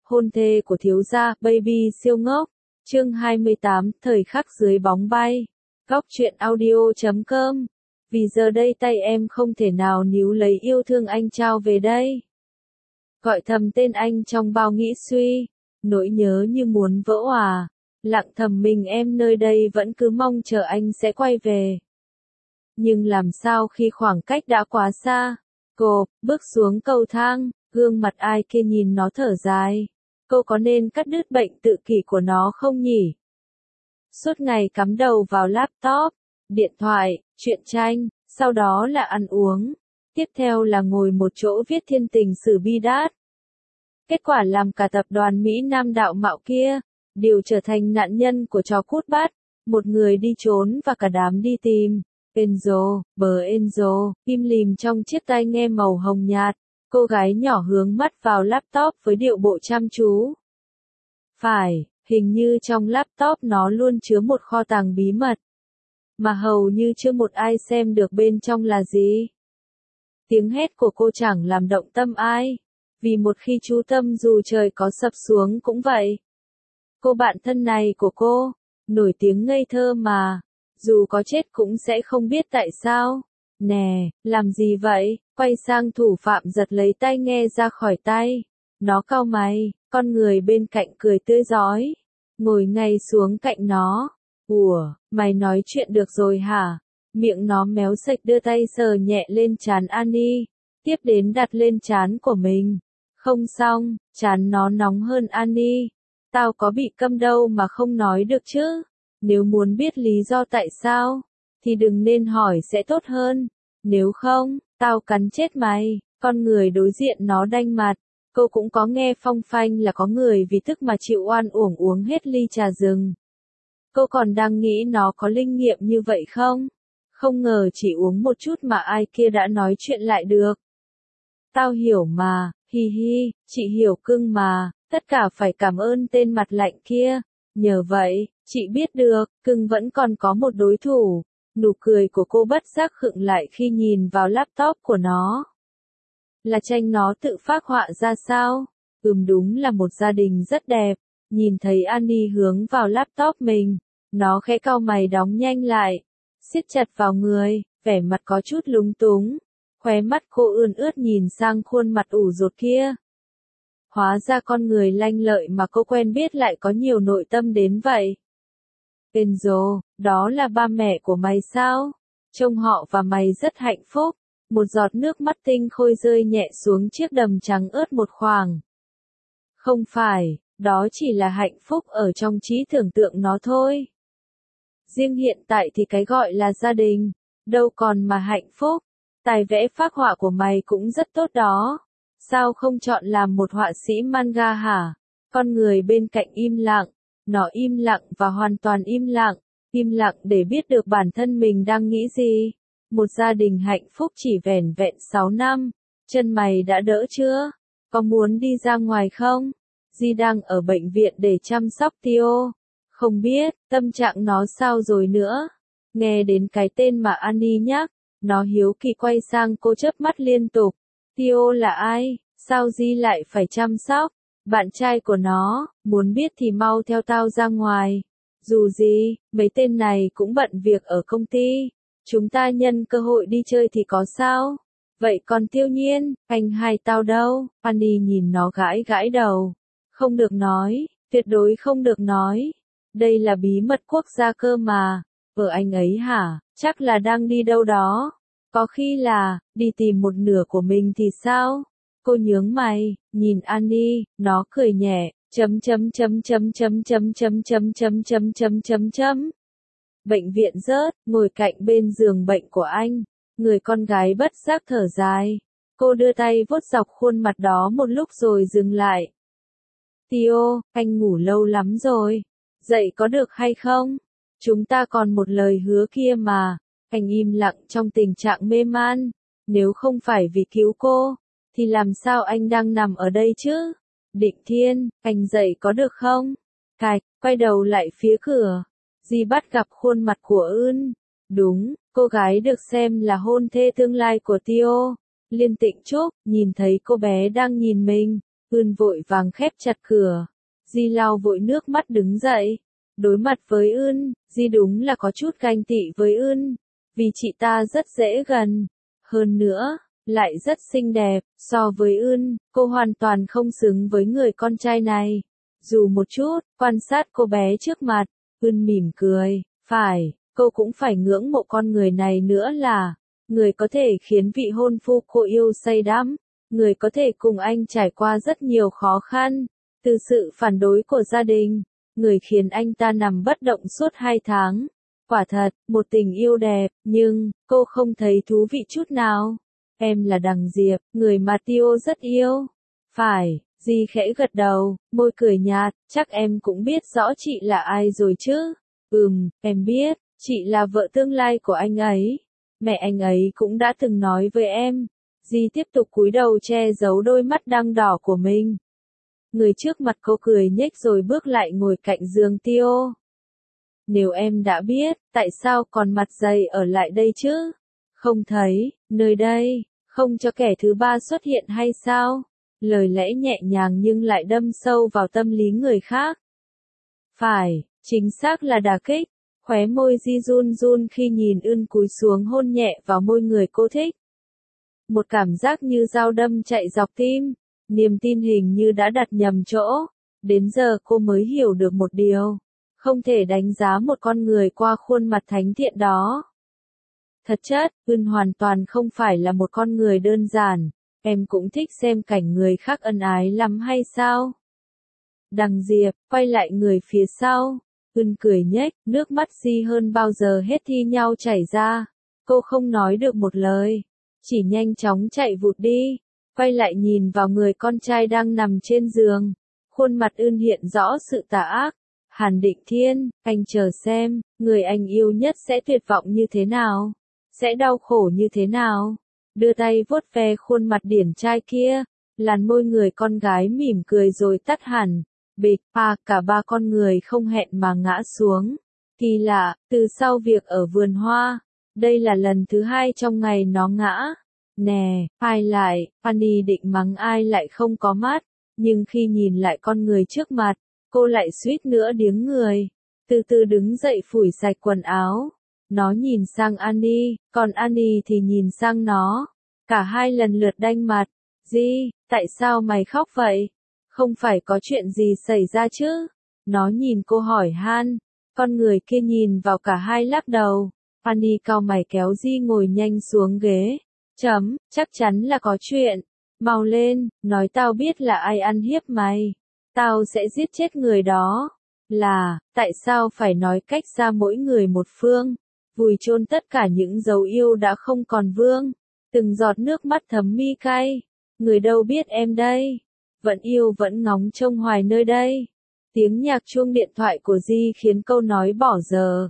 hôn thê của thiếu gia, baby siêu ngốc. Chương 28, thời khắc dưới bóng bay. Góc truyện audio.com. Vì giờ đây tay em không thể nào níu lấy yêu thương anh trao về đây. Gọi thầm tên anh trong bao nghĩ suy, nỗi nhớ như muốn vỡ òa. Lặng thầm mình em nơi đây vẫn cứ mong chờ anh sẽ quay về. Nhưng làm sao khi khoảng cách đã quá xa? Cô bước xuống cầu thang, gương mặt ai kia nhìn nó thở dài. Cô có nên cắt đứt bệnh tự kỷ của nó không nhỉ? Suốt ngày cắm đầu vào laptop, điện thoại, truyện tranh, sau đó là ăn uống. Tiếp theo là ngồi một chỗ viết thiên tình sử bi đát. Kết quả làm cả tập đoàn Mỹ Nam đạo mạo kia, đều trở thành nạn nhân của trò cút bắt. Một người đi trốn và cả đám đi tìm. Enzo, bờ Enzo, im lìm trong chiếc tai nghe màu hồng nhạt. Cô gái nhỏ hướng mắt vào laptop với điệu bộ chăm chú. Phải, hình như trong laptop nó luôn chứa một kho tàng bí mật. Mà hầu như chưa một ai xem được bên trong là gì. Tiếng hét của cô chẳng làm động tâm ai. Vì một khi chú tâm dù trời có sập xuống cũng vậy. Cô bạn thân này của cô, nổi tiếng ngây thơ mà. Dù có chết cũng sẽ không biết tại sao. Nè, làm gì vậy? Quay sang thủ phạm giật lấy tai nghe ra khỏi tay. Nó cau mày, con người bên cạnh cười tươi rói. Ngồi ngay xuống cạnh nó. Ủa, mày nói chuyện được rồi hả? Miệng nó méo sạch đưa tay sờ nhẹ lên trán Annie. Tiếp đến đặt lên trán của mình. Không xong, trán nó nóng hơn Annie. Tao có bị câm đâu mà không nói được chứ. Nếu muốn biết lý do tại sao, thì đừng nên hỏi sẽ tốt hơn. Nếu không, tao cắn chết mày. Con người đối diện nó đanh mặt. Cô cũng có nghe phong phanh là có người vì tức mà chịu oan uổng uống hết ly trà rừng. Cô còn đang nghĩ nó có linh nghiệm như vậy không? Không ngờ chỉ uống một chút mà ai kia đã nói chuyện lại được. Tao hiểu mà, hi hi, chị hiểu cưng mà, tất cả phải cảm ơn tên mặt lạnh kia. Nhờ vậy, chị biết được, cưng vẫn còn có một đối thủ. Nụ cười của cô bất giác khựng lại khi nhìn vào laptop của nó. Là tranh nó tự phác họa ra sao? Đúng là một gia đình rất đẹp. Nhìn thấy Annie hướng vào laptop mình, nó khẽ cau mày đóng nhanh lại, siết chặt vào người, vẻ mặt có chút lúng túng. Khóe mắt cô ươn ướt nhìn sang khuôn mặt ủ rột kia. Hóa ra con người lanh lợi mà cô quen biết lại có nhiều nội tâm đến vậy. Enzo, đó là ba mẹ của mày sao? Trông họ và mày rất hạnh phúc. Một giọt nước mắt tinh khôi rơi nhẹ xuống chiếc đầm trắng ướt một khoảng. Không phải, đó chỉ là hạnh phúc ở trong trí tưởng tượng nó thôi. Riêng hiện tại thì cái gọi là gia đình, đâu còn mà hạnh phúc. Tài vẽ phác họa của mày cũng rất tốt đó. Sao không chọn làm một họa sĩ manga hả? Con người bên cạnh im lặng. Nó im lặng và hoàn toàn im lặng để biết được bản thân mình đang nghĩ gì. Một gia đình hạnh phúc chỉ vẻn vẹn 6 năm. Chân mày đã đỡ chưa? Có muốn đi ra ngoài không? Di đang ở bệnh viện để chăm sóc Tio. Không biết, tâm trạng nó sao rồi nữa? Nghe đến cái tên mà Annie nhắc, nó hiếu kỳ quay sang cô chớp mắt liên tục. Tio là ai? Sao Di lại phải chăm sóc? Bạn trai của nó, muốn biết thì mau theo tao ra ngoài. Dù gì, mấy tên này cũng bận việc ở công ty. Chúng ta nhân cơ hội đi chơi thì có sao? Vậy còn Tiêu Nhiên, anh hai tao đâu? Annie nhìn nó gãi gãi đầu. Không được nói, tuyệt đối không được nói. Đây là bí mật quốc gia cơ mà. Vợ anh ấy hả? Chắc là đang đi đâu đó. Có khi là, đi tìm một nửa của mình thì sao? Cô nhướng mày, nhìn Annie, nó cười nhẹ, Bệnh viện rớt, ngồi cạnh bên giường bệnh của anh, người con gái bất giác thở dài. Cô đưa tay vuốt dọc khuôn mặt đó một lúc rồi dừng lại. Tio, anh ngủ lâu lắm rồi. Dậy có được hay không? Chúng ta còn một lời hứa kia mà. Anh im lặng trong tình trạng mê man. Nếu không phải vì cứu cô, thì làm sao anh đang nằm ở đây chứ? Định Thiên, anh dậy có được không? Cạch, quay đầu lại phía cửa. Di bắt gặp khuôn mặt của Ưn. Đúng, cô gái được xem là hôn thê tương lai của Tio. Liên Tịnh Trúc, nhìn thấy cô bé đang nhìn mình. Ưn vội vàng khép chặt cửa. Di lau vội nước mắt đứng dậy. Đối mặt với Ưn, Di đúng là có chút ganh tị với Ưn. Vì chị ta rất dễ gần. Hơn nữa, lại rất xinh đẹp. So với Ưn, cô hoàn toàn không xứng với người con trai này. Dù một chút, quan sát cô bé trước mặt, Ưn mỉm cười. Phải, cô cũng phải ngưỡng mộ con người này nữa là người có thể khiến vị hôn phu cô yêu say đắm, người có thể cùng anh trải qua rất nhiều khó khăn, từ sự phản đối của gia đình, người khiến anh ta nằm bất động suốt 2 tháng. Quả thật, một tình yêu đẹp, nhưng cô không thấy thú vị chút nào. Em là Đằng Diệp, người mà Tio rất yêu. Phải, Di khẽ gật đầu, môi cười nhạt, chắc em cũng biết rõ chị là ai rồi chứ. Em biết, chị là vợ tương lai của anh ấy. Mẹ anh ấy cũng đã từng nói với em. Di tiếp tục cúi đầu che giấu đôi mắt đang đỏ của mình. Người trước mặt cô cười nhếch rồi bước lại ngồi cạnh giường Tio. Nếu em đã biết, tại sao còn mặt dày ở lại đây chứ? Không thấy, nơi đây, không cho kẻ thứ ba xuất hiện hay sao? Lời lẽ nhẹ nhàng nhưng lại đâm sâu vào tâm lý người khác. Phải, chính xác là đả kích. Khóe môi Di run run khi nhìn Ưn cúi xuống hôn nhẹ vào môi người cô thích. Một cảm giác như dao đâm chạy dọc tim, niềm tin hình như đã đặt nhầm chỗ. Đến giờ cô mới hiểu được một điều. Không thể đánh giá một con người qua khuôn mặt thánh thiện đó. Thật chất, Ưn hoàn toàn không phải là một con người đơn giản. Em cũng thích xem cảnh người khác ân ái lắm hay sao? Đằng Diệp, quay lại người phía sau. Ưn cười nhếch, nước mắt Di hơn bao giờ hết thi nhau chảy ra. Cô không nói được một lời, chỉ nhanh chóng chạy vụt đi, quay lại nhìn vào người con trai đang nằm trên giường. Khuôn mặt Ưn hiện rõ sự tà ác. Hàn Định Thiên, anh chờ xem, người anh yêu nhất sẽ tuyệt vọng như thế nào, sẽ đau khổ như thế nào. Đưa tay vuốt ve khuôn mặt điển trai kia, làn môi người con gái mỉm cười rồi tắt hẳn. Bịch, cả ba con người không hẹn mà ngã xuống. Kỳ lạ, từ sau việc ở vườn hoa, đây là lần thứ 2 trong ngày nó ngã. Nè, ai lại, Fanny định mắng ai lại không có mắt, nhưng khi nhìn lại con người trước mặt, cô lại suýt nữa điếng người. Từ từ đứng dậy phủi sạch quần áo. Nó nhìn sang Annie, còn Annie thì nhìn sang nó. Cả hai lần lượt đanh mặt. Di, tại sao mày khóc vậy? Không phải có chuyện gì xảy ra chứ? Nó nhìn cô hỏi han. Con người kia nhìn vào cả hai lắc đầu. Annie cau mày kéo Di ngồi nhanh xuống ghế. Chắc chắn là có chuyện. Mau lên, nói tao biết là ai ăn hiếp mày. Tao sẽ giết chết người đó. Tại sao phải nói cách ra mỗi người một phương? Vùi chôn tất cả những dấu yêu đã không còn vương. Từng giọt nước mắt thấm mi cay. Người đâu biết em đây. Vẫn yêu vẫn ngóng trông hoài nơi đây. Tiếng nhạc chuông điện thoại của Di khiến câu nói bỏ giờ.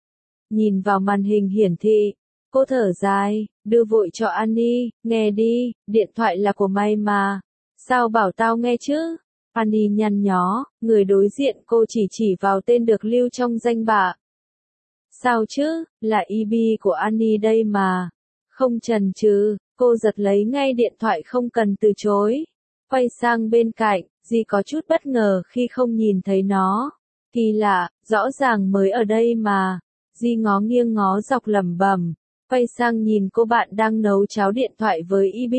Nhìn vào màn hình hiển thị, cô thở dài, đưa vội cho Annie, nghe đi, điện thoại là của mày mà. Sao bảo tao nghe chứ? Annie nhăn nhó, người đối diện cô chỉ vào tên được lưu trong danh bạ. Sao chứ, là EB của Annie đây mà. Không chần chừ, cô giật lấy ngay điện thoại không cần từ chối. Quay sang bên cạnh, Di có chút bất ngờ khi không nhìn thấy nó. Kỳ lạ, rõ ràng mới ở đây mà. Di ngó nghiêng ngó dọc lẩm bẩm, quay sang nhìn cô bạn đang nấu cháo điện thoại với EB.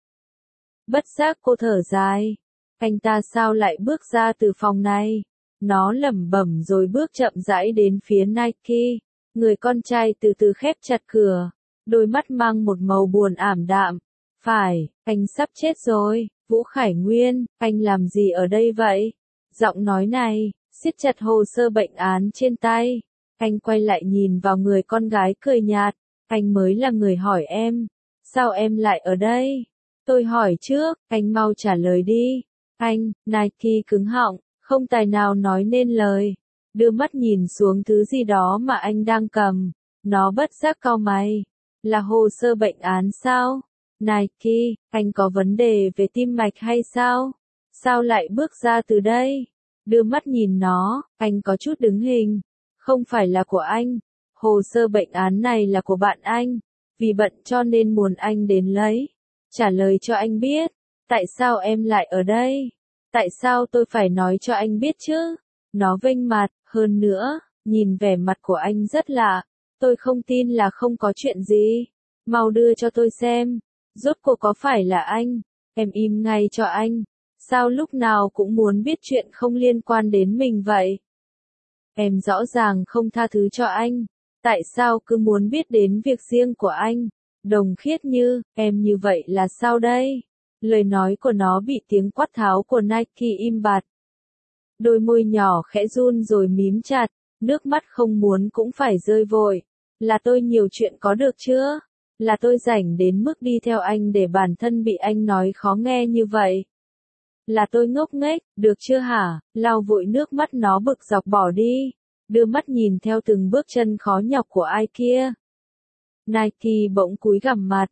Bất giác cô thở dài. Anh ta sao lại bước ra từ phòng này? Nó lẩm bẩm rồi bước chậm rãi đến phía Nike. Người con trai từ từ khép chặt cửa. Đôi mắt mang một màu buồn ảm đạm. Phải, anh sắp chết rồi. Vũ Khải Nguyên, anh làm gì ở đây vậy? Giọng nói này, siết chặt hồ sơ bệnh án trên tay. Anh quay lại nhìn vào người con gái cười nhạt. Anh mới là người hỏi em. Sao em lại ở đây? Tôi hỏi trước, anh mau trả lời đi. Anh, Nike cứng họng, không tài nào nói nên lời. Đưa mắt nhìn xuống thứ gì đó mà anh đang cầm. Nó bất giác cau mày. Là hồ sơ bệnh án sao? Nike, anh có vấn đề về tim mạch hay sao? Sao lại bước ra từ đây? Đưa mắt nhìn nó, anh có chút đứng hình. Không phải là của anh. Hồ sơ bệnh án này là của bạn anh. Vì bận cho nên muốn anh đến lấy. Trả lời cho anh biết. Tại sao em lại ở đây? Tại sao tôi phải nói cho anh biết chứ? Nó vênh mặt, hơn nữa, nhìn vẻ mặt của anh rất lạ. Tôi không tin là không có chuyện gì. Mau đưa cho tôi xem. Rốt cuộc có phải là anh? Em im ngay cho anh. Sao lúc nào cũng muốn biết chuyện không liên quan đến mình vậy? Em rõ ràng không tha thứ cho anh. Tại sao cứ muốn biết đến việc riêng của anh? Đồng Khiết Như, em như vậy là sao đây? Lời nói của nó bị tiếng quát tháo của Nike im bặt. Đôi môi nhỏ khẽ run rồi mím chặt, nước mắt không muốn cũng phải rơi vội. Là tôi nhiều chuyện có được chưa? Là tôi rảnh đến mức đi theo anh để bản thân bị anh nói khó nghe như vậy. Là tôi ngốc nghếch, được chưa hả? Lau vội nước mắt nó bực dọc bỏ đi. Đưa mắt nhìn theo từng bước chân khó nhọc của ai kia. Nike bỗng cúi gằm mặt.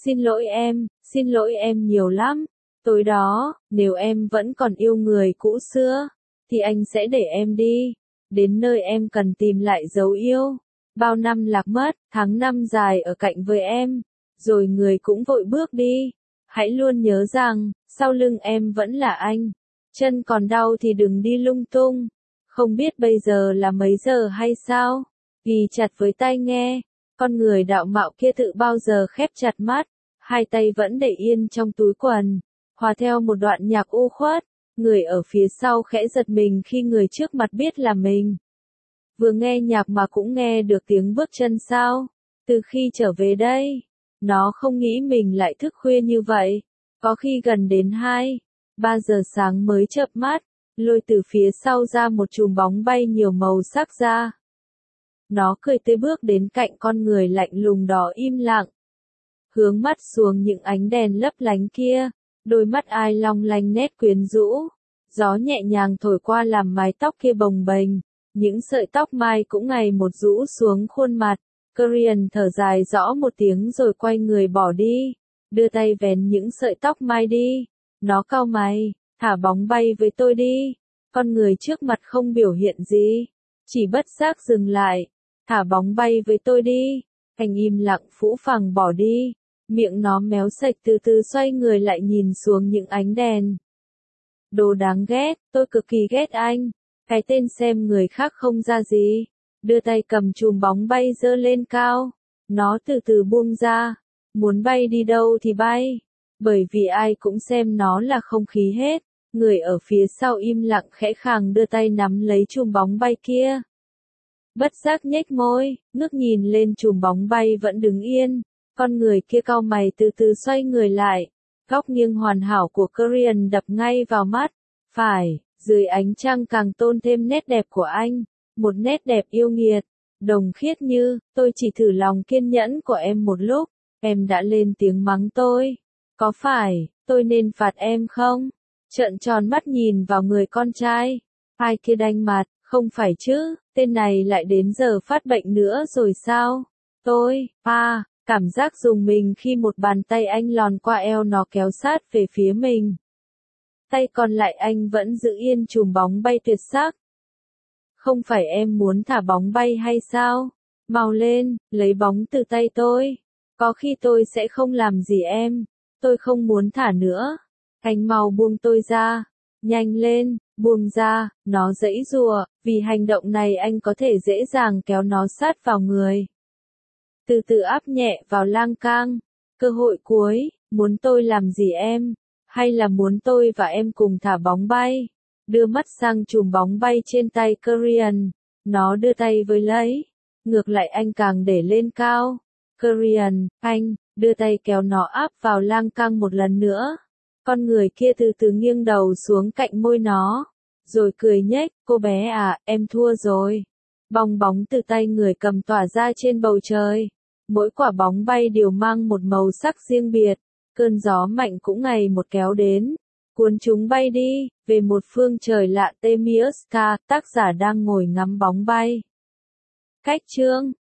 Xin lỗi em nhiều lắm. Tối đó, nếu em vẫn còn yêu người cũ xưa, thì anh sẽ để em đi. Đến nơi em cần tìm lại dấu yêu. Bao năm lạc mất, tháng năm dài ở cạnh với em. Rồi người cũng vội bước đi. Hãy luôn nhớ rằng, sau lưng em vẫn là anh. Chân còn đau thì đừng đi lung tung. Không biết bây giờ là mấy giờ hay sao? Ghi chặt với tai nghe. Con người đạo mạo kia tự bao giờ khép chặt mắt. Hai tay vẫn để yên trong túi quần. Hòa theo một đoạn nhạc u khuất. Người ở phía sau khẽ giật mình khi người trước mặt biết là mình. Vừa nghe nhạc mà cũng nghe được tiếng bước chân sao? Từ khi trở về đây, nó không nghĩ mình lại thức khuya như vậy. Có khi gần đến 2-3 giờ sáng mới chợp mắt, lôi từ phía sau ra một chùm bóng bay nhiều màu sắc ra. Nó cười tươi bước đến cạnh con người lạnh lùng đó im lặng. Hướng mắt xuống những ánh đèn lấp lánh kia, đôi mắt ai long lanh nét quyến rũ. Gió nhẹ nhàng thổi qua làm mái tóc kia bồng bềnh, những sợi tóc mai cũng ngày một rũ xuống khuôn mặt. Korean thở dài rõ một tiếng rồi quay người bỏ đi, đưa tay vén những sợi tóc mai đi. Nó cau mày, thả bóng bay với tôi đi. Con người trước mặt không biểu hiện gì, chỉ bất giác dừng lại. Thả bóng bay với tôi đi. Anh im lặng phũ phàng bỏ đi. Miệng nó méo sạch từ từ xoay người lại nhìn xuống những ánh đèn. Đồ đáng ghét, tôi cực kỳ ghét anh. Cái tên xem người khác không ra gì. Đưa tay cầm chùm bóng bay giơ lên cao. Nó từ từ buông ra. Muốn bay đi đâu thì bay. Bởi vì ai cũng xem nó là không khí hết. Người ở phía sau im lặng khẽ khàng đưa tay nắm lấy chùm bóng bay kia. Bất giác nhếch môi, ngước nhìn lên chùm bóng bay vẫn đứng yên. Con người kia cau mày từ từ xoay người lại. Góc nghiêng hoàn hảo của Korean đập ngay vào mắt. Phải, dưới ánh trăng càng tôn thêm nét đẹp của anh. Một nét đẹp yêu nghiệt. Đồng Khiết Như, tôi chỉ thử lòng kiên nhẫn của em một lúc. Em đã lên tiếng mắng tôi. Có phải, tôi nên phạt em không? Trợn tròn mắt nhìn vào người con trai. Ai kia đanh mặt, không phải chứ, tên này lại đến giờ phát bệnh nữa rồi sao? Cảm giác rùng mình khi một bàn tay anh lòn qua eo nó kéo sát về phía mình. Tay còn lại anh vẫn giữ yên chùm bóng bay tuyệt sắc. Không phải em muốn thả bóng bay hay sao? Mau lên, lấy bóng từ tay tôi. Có khi tôi sẽ không làm gì em. Tôi không muốn thả nữa. Anh mau buông tôi ra. Nhanh lên, buông ra, nó giãy giụa, vì hành động này anh có thể dễ dàng kéo nó sát vào người. Từ từ áp nhẹ vào lang cang. Cơ hội cuối, muốn tôi làm gì em? Hay là muốn tôi và em cùng thả bóng bay? Đưa mắt sang chùm bóng bay trên tay Korean. Nó đưa tay với lấy. Ngược lại anh càng để lên cao. Korean, anh, đưa tay kéo nó áp vào lang cang một lần nữa. Con người kia từ từ nghiêng đầu xuống cạnh môi nó. Rồi cười nhếch, cô bé à, em thua rồi. Bong bóng từ tay người cầm tỏa ra trên bầu trời. Mỗi quả bóng bay đều mang một màu sắc riêng biệt. Cơn gió mạnh cũng ngày một kéo đến. Cuốn chúng bay đi, về một phương trời lạ Temiuska, tác giả đang ngồi ngắm bóng bay. Cách chương